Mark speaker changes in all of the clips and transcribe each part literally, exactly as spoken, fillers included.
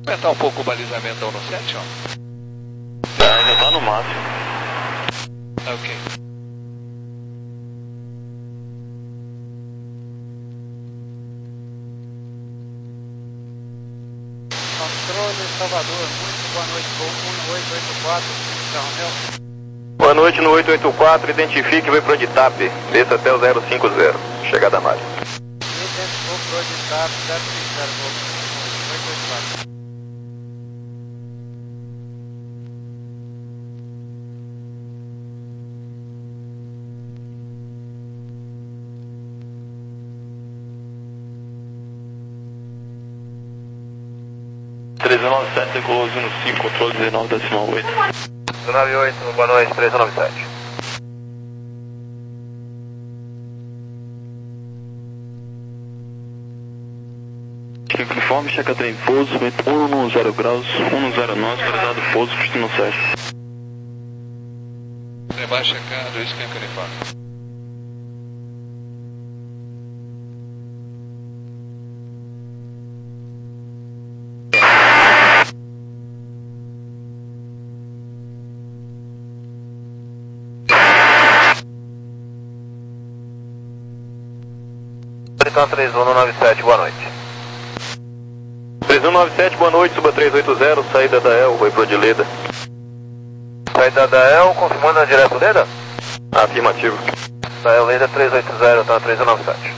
Speaker 1: Aumentar um pouco o balizamento ao no sete, ó.
Speaker 2: Tá, ainda tá no máximo.
Speaker 1: Ok.
Speaker 3: Controle Salvador, muito boa noite, voo um oito oito quatro, Romeu.
Speaker 2: Boa noite no oito oito quatro, identifique e vai pro Editap. Desça até o zero cinco zero. Chegada a Mário.
Speaker 3: Identificou pro Editap, zero cinco zero, voo oito oito quatro.
Speaker 2: treze nove sete, decolou no cinco, controle dezenove decimal oito.
Speaker 4: dezenove oito, boa noite, treze nove sete.
Speaker 2: Informe, checa trem pouso, vento um no zero graus, um no zero nove, autorizado pouso, destino sete.
Speaker 1: Tremar checado, isso que é uniforme.
Speaker 4: Então três um nove sete, boa noite.
Speaker 2: treze nove sete, boa noite, suba trezentos e oitenta, saída da El, vai pro de Leda.
Speaker 4: Saída da El, confirmando a direto Leda?
Speaker 2: Afirmativo.
Speaker 4: Da El Leda trezentos e oitenta, então treze nove sete.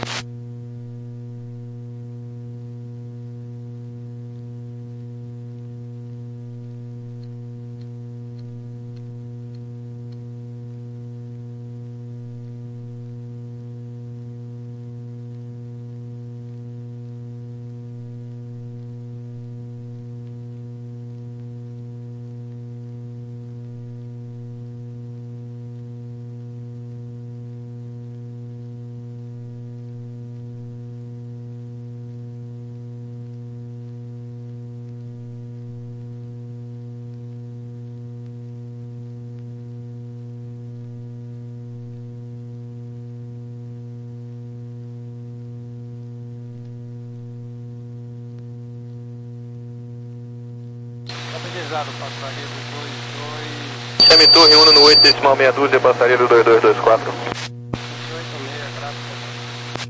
Speaker 3: Estabilizado, passageiro dois dois.
Speaker 2: Semitorre um no oito decimal meia dúzia, passageiro dois dois dois quatro.
Speaker 3: oito seis, graças a Deus.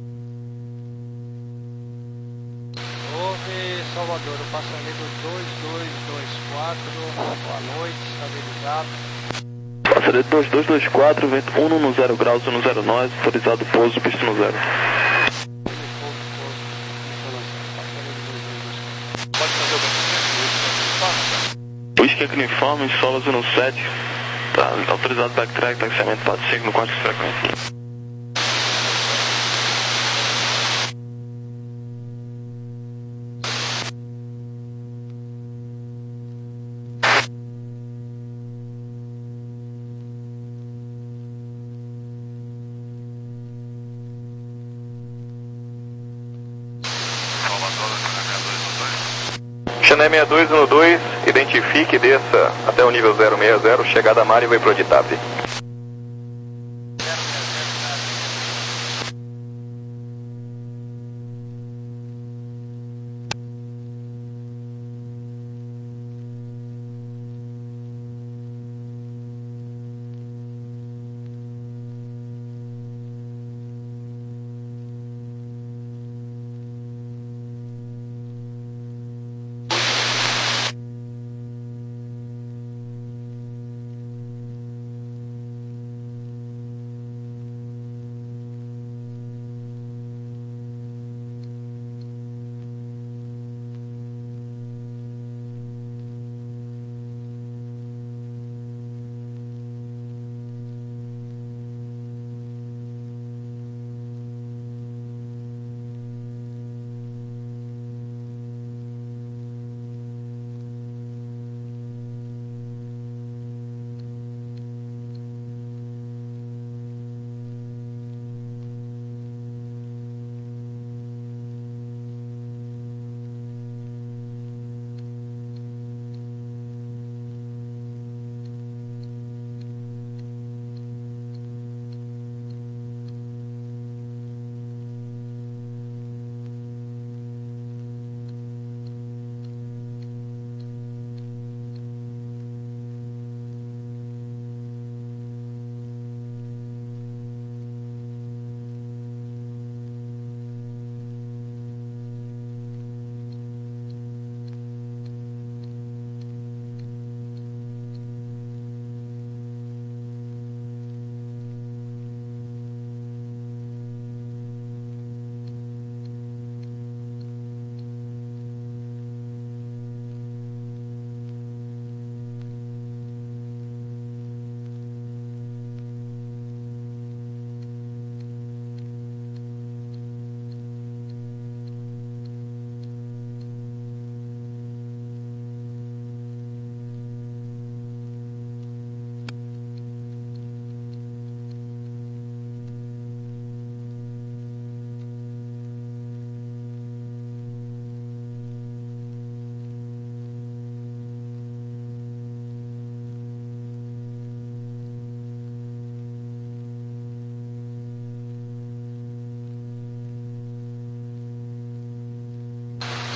Speaker 3: Houve Salvador, o passageiro dois dois dois quatro, boa noite, estabilizado.
Speaker 2: Passageiro dois dois dois quatro, vento um no zero graus, um no zero nove, autorizado pouso, destino zero.
Speaker 1: Pode fazer o
Speaker 2: O esquema no informe, solas no sete, tá autorizado backtrack, taxiamento quatro cinco no quarto de frequência. Chané sessenta e dois no dois, identifique e desça até o nível zero seis zero, chegada a Mari e vai pro Editap.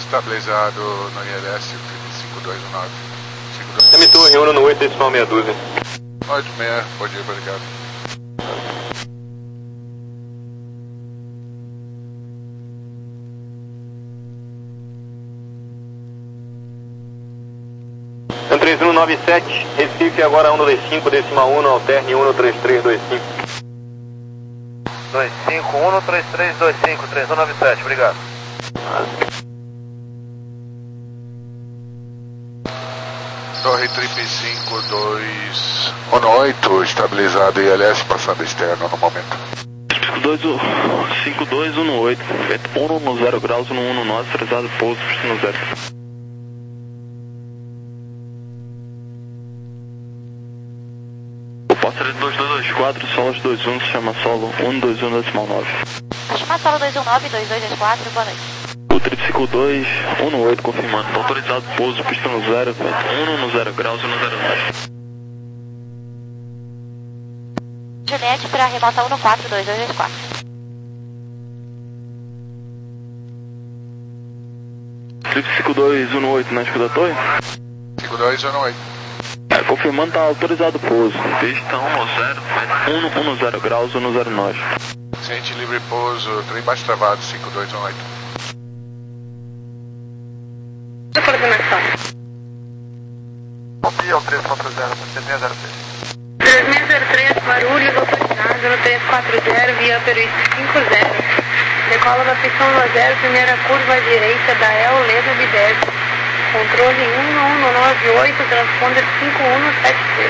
Speaker 5: estabilizado no I L S cinco dois um nove.
Speaker 2: Emitor, reúno no oito decimal meia dúzia.
Speaker 5: oito seis, bom dia, obrigado.
Speaker 2: três um nove sete, Recife agora um dois cinco, decimal um, alterne um três três dois cinco.
Speaker 4: dois cinco um três três dois cinco, três um nove sete, obrigado.
Speaker 5: Torre triplo cinco dois um oito, estabilizado I L S, passando externo no momento.
Speaker 2: cinco dois um oito, um no zero graus, no um nove, autorizado pouso, no zero. Pássaro dois dois dois quatro, solos dois um, se chama solo um dois um decimal nove.
Speaker 6: Chama solo dois um nove, dois dois dois quatro, boa noite.
Speaker 2: O triplo cinco dois, um no oito, confirmando. Autorizado pouso, pista no zero, um no zero graus, um no zero nove.
Speaker 6: Juliette para remota um no quatro, dois dois dois quatro.
Speaker 2: Triplo cinco dois, um no oito, na escuta da torre?
Speaker 5: cinco dois um oito.
Speaker 2: É, confirmando, tá autorizado pouso. Pista um no zero, um no zero graus, um no zero nove.
Speaker 5: Ciente livre pouso, trem baixo travado, cinco dois um oito.
Speaker 6: Coordenação.
Speaker 4: Bom dia, o três quatro zero, três seis zero três.
Speaker 6: três seis zero três, Guarulhos, autorizado no três quatro zero, via Peruísco cinco zero. Decola da pista um zero, primeira curva à direita da El Leda Bidez. Controle um um nove oito, transponder cinco um sete três.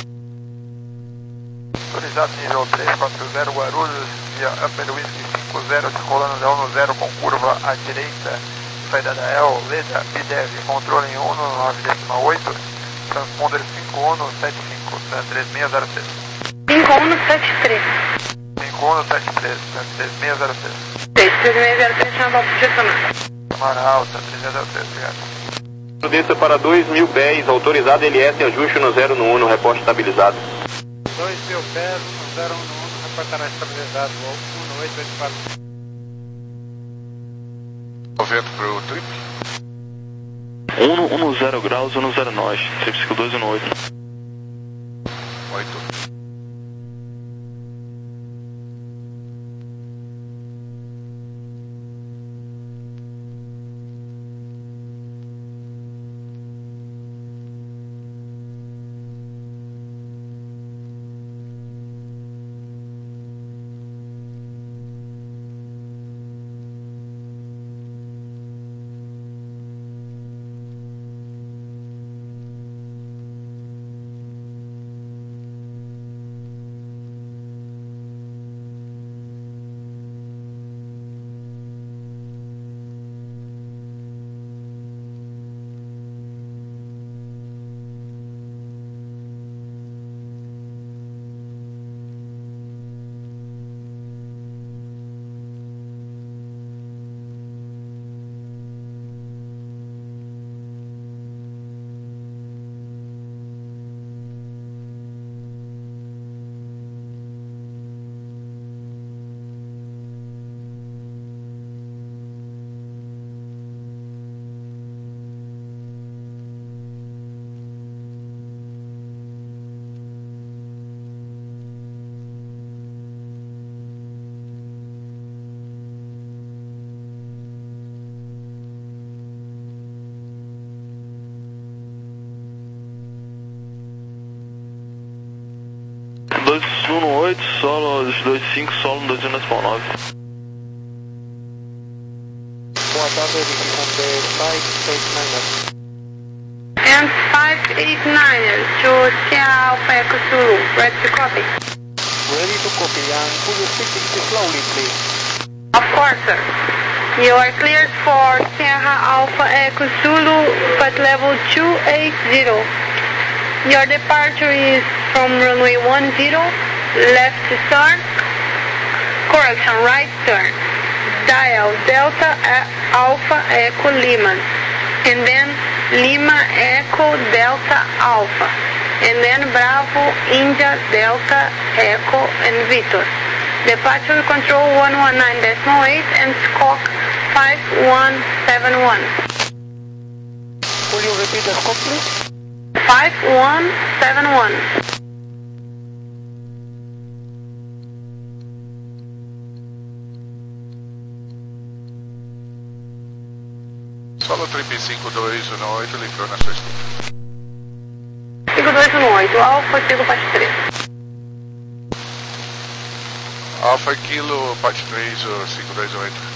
Speaker 4: Autorizado nível três quatro zero, Guarulhos, via Upper Whisky cinco zero, decolando da um zero com curva à direita, saída da El, Leda, Bidev, controle um nove decimal oito, transponder cinco um sete cinco, três seis zero três.
Speaker 6: cinco um sete três.
Speaker 4: cinco um sete três, três seis zero três.
Speaker 6: três seis zero três, chama para projecionar.
Speaker 4: Câmara alta, três seis zero três, obrigado.
Speaker 2: Prudência para dois mil pés, autorizado L S, ajuste no zero no um, no reporte estabilizado.
Speaker 3: dois mil pés, um zero um um, reportará estabilizado, um no oito oito quatro.
Speaker 5: Vento para o trip.
Speaker 2: um no zero graus, um no zero nove, cinco dois um oito.
Speaker 5: oito.
Speaker 2: dois um oito, solo dois cinco, solo dois um decimal nove.
Speaker 6: And five eight nine to Sierra Alpha Echo Zulu, ready to copy.
Speaker 3: Ready to copy, and could you speak slowly, please?
Speaker 6: Of course, sir. You are cleared for Sierra Alpha Echo Zulu, flight level two eight zero. Your departure is from runway one zero, left turn, correction, right turn. Dial Delta Alpha Echo Lima, and then Lima Echo Delta Alpha, and then Bravo India Delta Echo and Victor. Departure control one one nine decimal eight and squawk five one seven one.
Speaker 4: Will you repeat the scope, please?
Speaker 6: five one seven one.
Speaker 5: Solo trip cinco dois um oito, livrou na sua escuta.
Speaker 6: cinco dois um oito, Alfa, Kilo, parte três.
Speaker 5: Alfa Kilo, parte três, cinco dois um oito.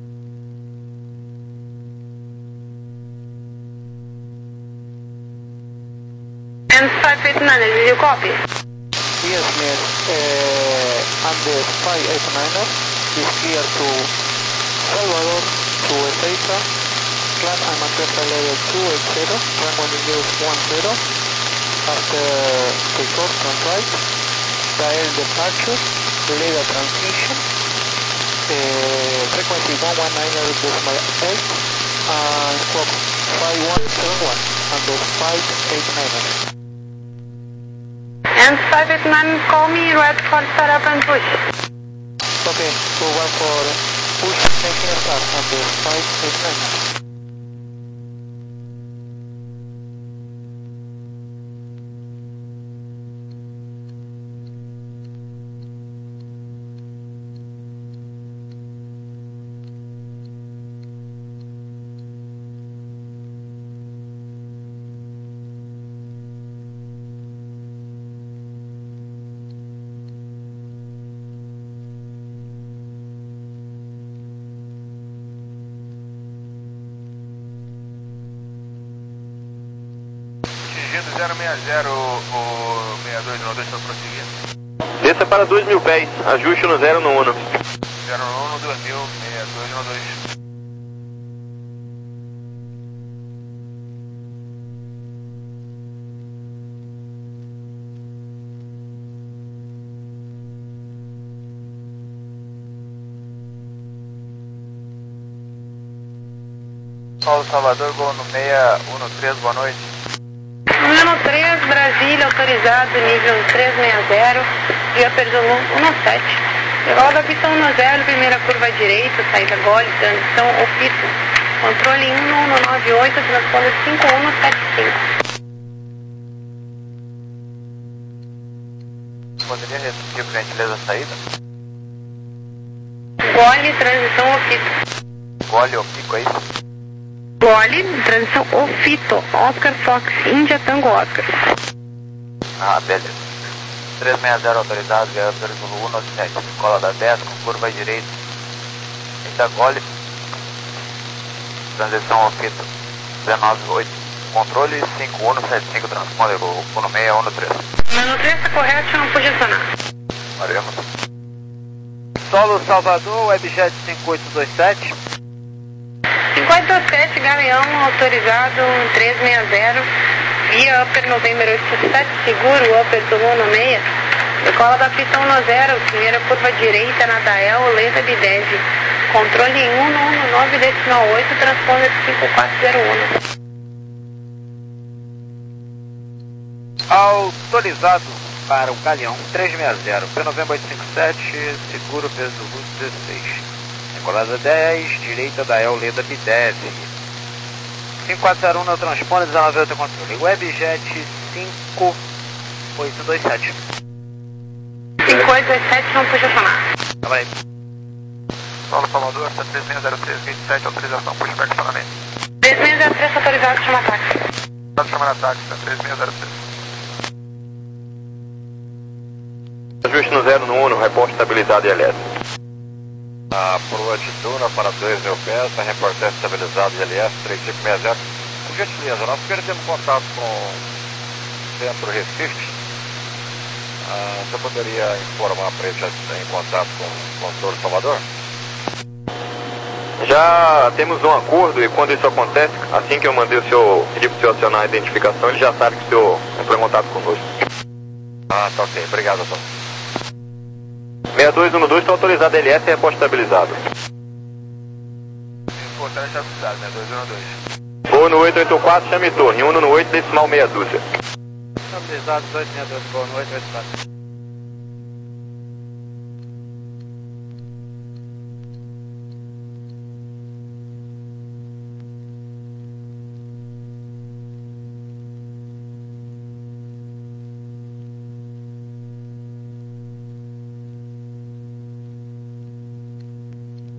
Speaker 6: And five eight nine, did you copy?
Speaker 4: Yes, yes. Uh, and the five eight niner is clear to Salvador, to Ezeiza, climb and maintain level two eighty, runway use one zero, after takeoff from right, dial departure, radar transmission, uh, frequency one one nine point eight, and squawk five one seven one, and the five eight niner.
Speaker 6: And five eight nine, call me red for setup and push.
Speaker 4: Okay, so one for push making a start on the five eight nine. zero seis zero, o sessenta e dois um dois para prosseguir.
Speaker 2: Desça para dois mil pés, ajuste no zero no uno.
Speaker 4: zero no uno, dois mil, sessenta e dois um dois. Paulo Salvador, voo no seis um três, boa noite.
Speaker 6: Número três, Brasília, autorizado, nível três seis zero, via Perzolu um sete. Legal da pista um zero, primeira curva à direita, saída gole, transição opito. Controle um um nove oito, transponder cinco um sete cinco.
Speaker 4: Poderia repetir, por gentileza, a saída?
Speaker 6: Gole, transição opito.
Speaker 4: Gole ou pico, é isso?
Speaker 6: Gole, transição opito. Oscar Fox, Índia, Tango Oscar.
Speaker 4: Ah, beleza. três seis zero autorizado, via Perzolu um sete, escola da dez, com curva à direita. Ainda gole. Transição opito. dezenove oito. Controle cinco um sete cinco, transponder o um seis um três.
Speaker 6: Número três está correto, não posicionar.
Speaker 4: Maremos. Solo Salvador, Webjet cinco oito dois sete.
Speaker 6: cinquenta e sete, Galeão, autorizado, três seis zero, via Upper November oito sete, seguro, Upper Zulu seis, decola da pista um zero, primeira curva direita na Dael, lenta Bidev, controle um um nove decimal oito, transponder cinco quatro zero um.
Speaker 4: Autorizado para o Galeão três seis zero, P November oito cinco sete, seguro peso luz dezesseis. Decolada dez, direita da El Leda Bidev. cinco quatro zero um no transponder, dezenove oito controle. Webjet cinco oito dois sete.
Speaker 6: cinco oito dois sete, não posicionar.
Speaker 4: Tá bem. Solo Salvador, três seis zero três vinte e sete, autorização, pushback acionamento.
Speaker 6: três seis zero três, autorizado, chama táxi.
Speaker 4: Pode chamar a táxi, três seis zero três.
Speaker 2: Ajuste no zero no uno, reporte estabilizado e L S.
Speaker 7: A proa de Duna para dois mil pés, a reportagem estabilizado e L S três cinco seis zero. Por gentileza, nós perdemos contato com o Centro Recife. Ah, você poderia informar para ele já em contato com o controle Salvador?
Speaker 2: Já temos um acordo e quando isso acontece, assim que eu mandei o senhor pedir para o senhor acionar a identificação, ele já sabe que o senhor entrou em contato conosco.
Speaker 7: Ah, tá ok. Obrigado, doutor.
Speaker 2: seis dois um dois está autorizado L S e reporte estabilizado.
Speaker 4: Importante estabilizado, seis dois um dois.
Speaker 2: Voo no oito oito quatro, chame torre, um no oito, decimal meia dúzia.
Speaker 4: Estabilizado, dois seis dois, boa noite, oito quatro.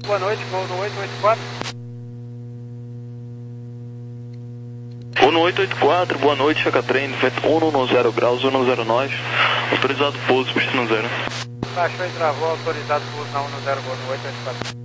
Speaker 3: boa noite, vou no oito oito quatro.
Speaker 8: Uno oito oito quatro, boa noite, Chacatrem, vento um zero graus, um zero nove, autorizado pouso, pistão zero.
Speaker 3: Baixou e travou, autorizado pouso na um zero, vou no oito oito quatro.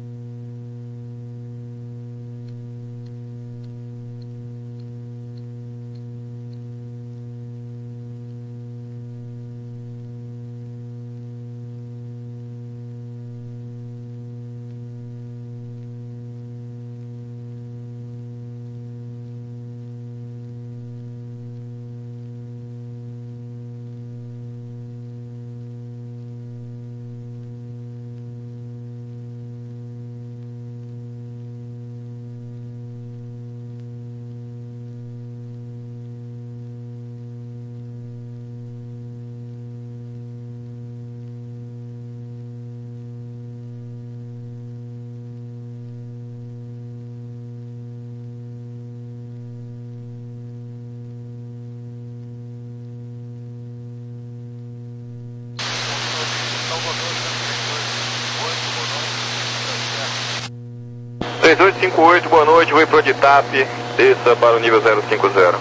Speaker 2: três oito cinco oito, boa noite, vou pro de T A P, desça para o nível zero cinco zero.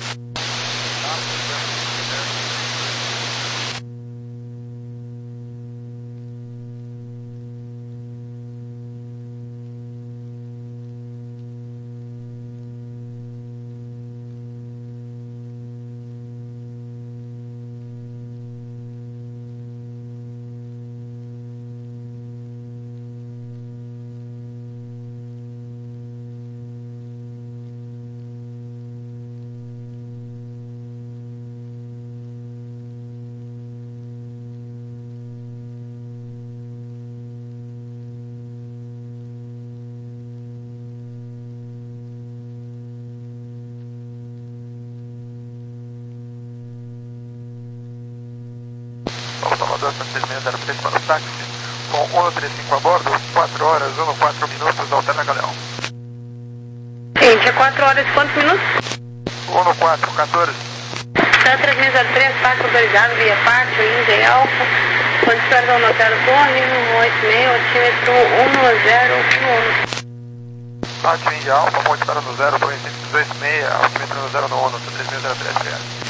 Speaker 4: Salvador, seis seis zero três para o táxi, com um três cinco a bordo, quatro horas, um quatro minutos, alterna Galeão.
Speaker 6: Gente, é quatro horas e quantos minutos?
Speaker 4: um quatro, quatorze.
Speaker 6: Tá três seis zero três, táxi autorizado, via Pátio, Índia e Alfa, condições ao notário Torre, um oito seis, altímetro um zero um.
Speaker 4: Pátio, Índia Alfa, monte para no zero, dois seis seis, altímetro no zero no ONU, três seis zero três, obrigado.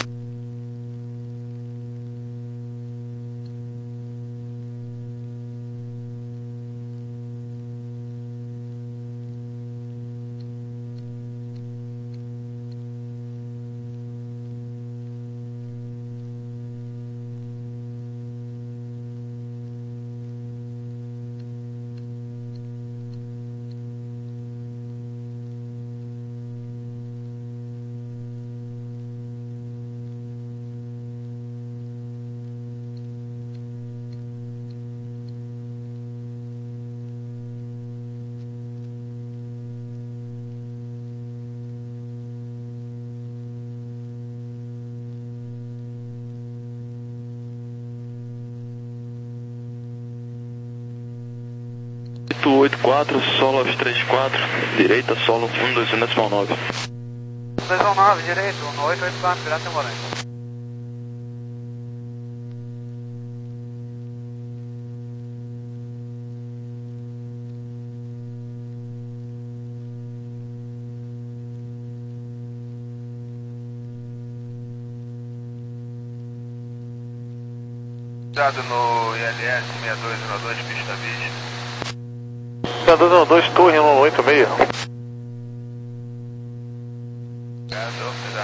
Speaker 8: oito oito quatro, solo aos três quatro, direita, solo um dois um decimal nove.
Speaker 3: dois um nove, direito, no oito oito quatro, virado temporante.
Speaker 4: Dado no I L S seis dois zero dois, pista vista.
Speaker 2: seis dois zero dois, torre um oito seis.
Speaker 4: Obrigado, obrigado.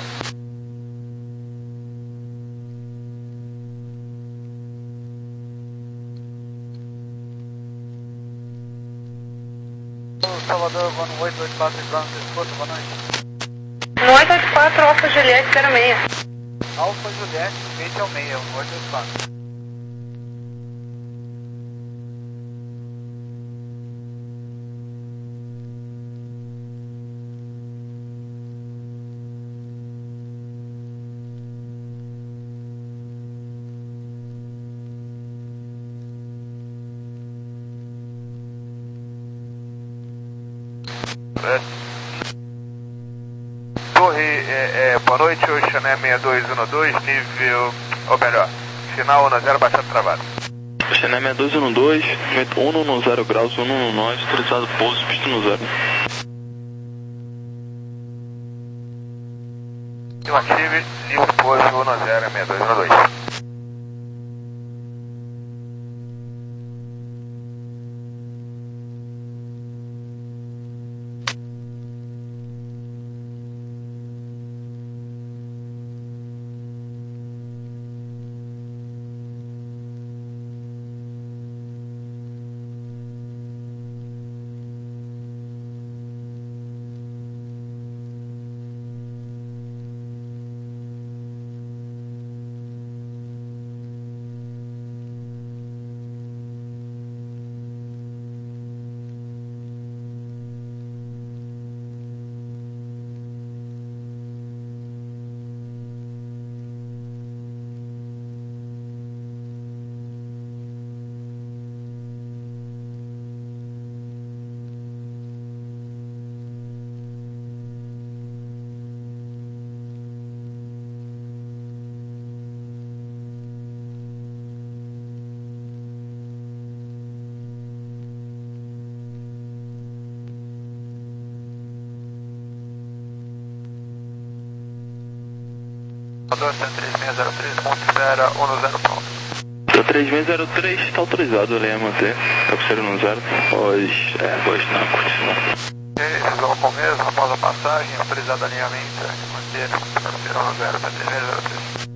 Speaker 3: Salvador, vou no oito oito quatro, Brando, escuta, boa noite.
Speaker 6: No oito oito quatro, Alfa Juliette zero seis.
Speaker 3: Alfa Juliette, vinte ao meio, no oito oito quatro.
Speaker 4: Torre, é, é, boa noite, Oceané seis dois um dois, nível, ou melhor, final um zero, baixando travado.
Speaker 8: Chennai seis dois um dois, vento cento e dez graus, cento e dezanove, autorizado pouso, pista no zero.
Speaker 4: Ative, livre pouso cento seis dois um dois. Cento três seis zero três, considera um zero pronto.
Speaker 8: Cento três seis zero três, está autorizado ele a manter. Cabeceira no zero. Pois, é, pois não, continua.
Speaker 4: Deslocam mesmo, após a passagem, autorizado alinhamento, manter, cabeceira no zero, cento três seis zero três.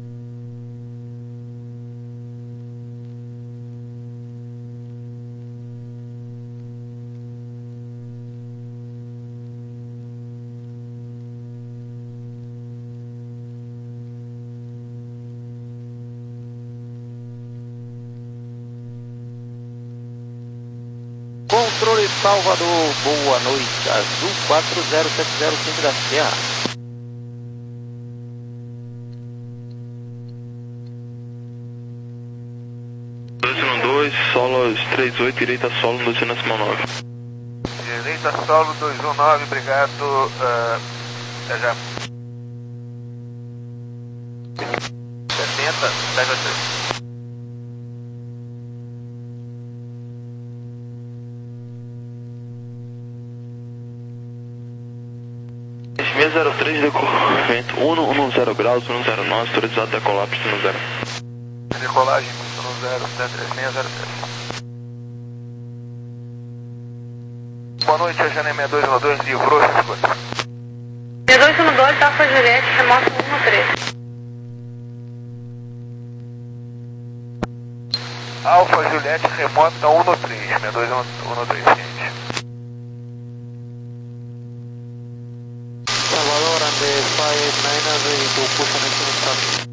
Speaker 9: Controle Salvador, boa noite, Azul quatro zero sete zero cinco da Serra.
Speaker 8: dois um dois, solo três oito, direita solo, dois nove nove.
Speaker 4: Direita solo dois um nove, obrigado, uh, até já. setenta, pega três.
Speaker 8: seis zero três, decolamento cento e dez graus, cento e zero nove, autorizado decolar, pista no zero.
Speaker 4: Decolagem, pista no zero, cento três seis zero três. Boa noite, a Chennai seis dois um dois, livrou, escuta.
Speaker 6: seis dois um dois, Alfa Juliette, remoto um três.
Speaker 4: Alfa Juliette, remota um três, seis dois um dois, gente.
Speaker 9: Salvador, and the five niner ready to push on engine start.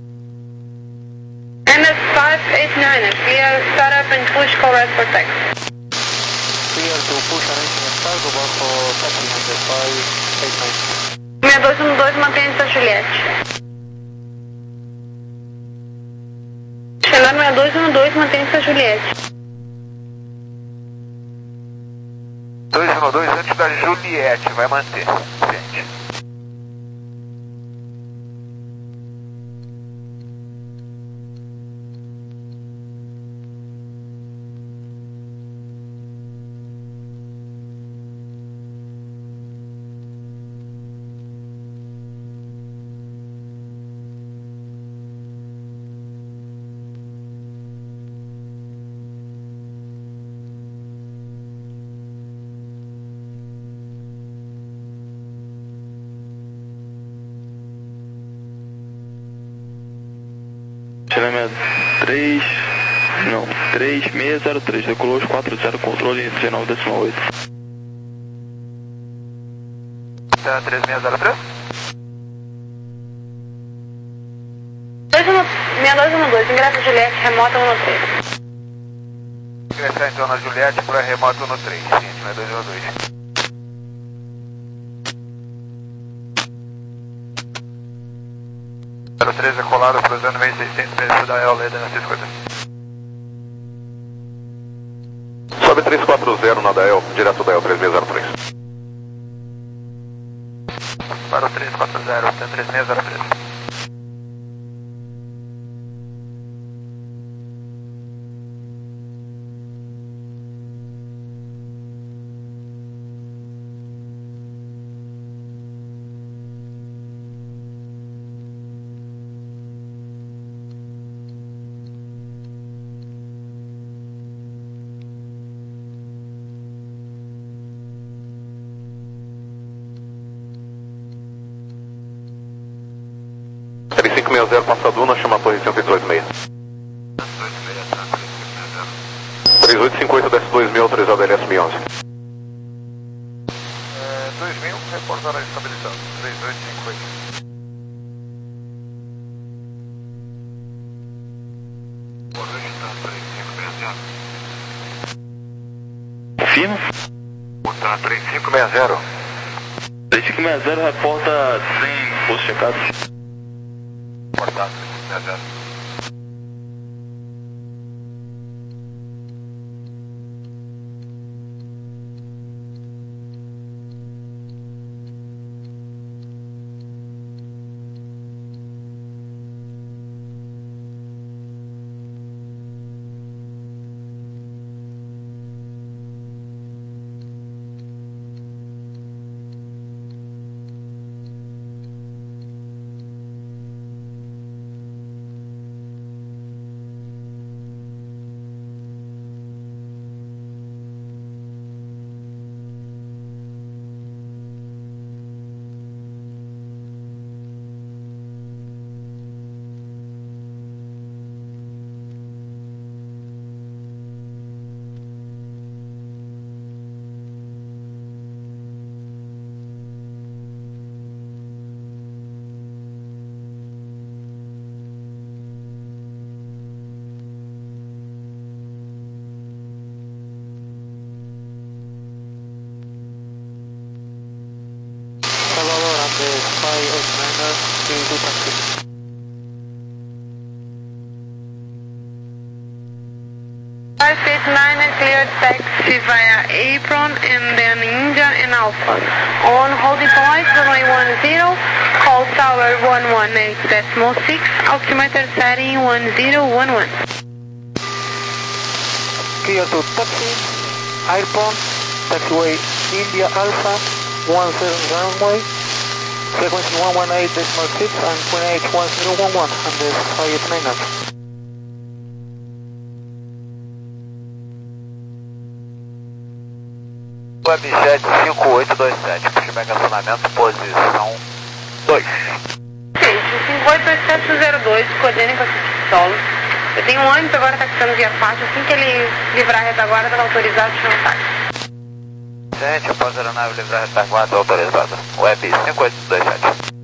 Speaker 6: N S five eight nine, clear startup and push correct for taxi.
Speaker 9: Clear to push on engine start, over for taxi on the five eight nine.
Speaker 6: seis dois um dois, mantém essa Juliette. Chennai seis dois um dois, mantém essa Juliette.
Speaker 4: dois um dois antes da Juliette, vai manter, gente.
Speaker 8: Chennai três, não, três seis zero três, decolou os quatro zero, controle dezenove décimo oito.
Speaker 4: Tá, três seis zero três?
Speaker 6: seis dois um dois, ingresso Juliette, remota um três.
Speaker 4: Ingressar então na Juliette para remoto um três, gente, seis dois um dois. zero três é colado, cruzando meio seiscentos, preço da E O Leda na seis cinquenta.
Speaker 2: Sobe três quatro zero na Dael, direto da E O três seis zero três.
Speaker 4: Para o três quatro zero, três seis zero três.
Speaker 2: cinco seis zero, passa a Duna, chama a torre cento e dois seis. três oito cinco oito, desce dois mil, autorizado L S mil onze.
Speaker 4: É, dois mil, reportar estabilizado, três oito cinco oito.
Speaker 8: Confirma?
Speaker 4: Tá, três cinco seis zero.
Speaker 8: três cinco seis zero, reporta sem posto checado.
Speaker 4: Reportado, três cinco seis zero.
Speaker 6: five eight nine cleared taxi via Apron and then India and Alpha. On holding point runway one zero, call tower one one eight decimal six, altimeter setting one zero one one.
Speaker 9: Clear to taxi, Apron, taxiway India Alpha, one zero runway, frequency one one eight decimal six and twenty-eight one zero one one, and the five eight nine.
Speaker 7: Webjet cinco oito dois sete, pushback acionamento, posição dois.
Speaker 6: cinco oito dois sete zero dois, coordenem com a solo. Eu tenho um ônibus agora taxando via faixa, assim que ele livrar a retaguarda, está autorizado a chamar táxi.
Speaker 7: Gente, após a aeronave livrar a retaguarda, autorizada. Web cinco oito dois sete.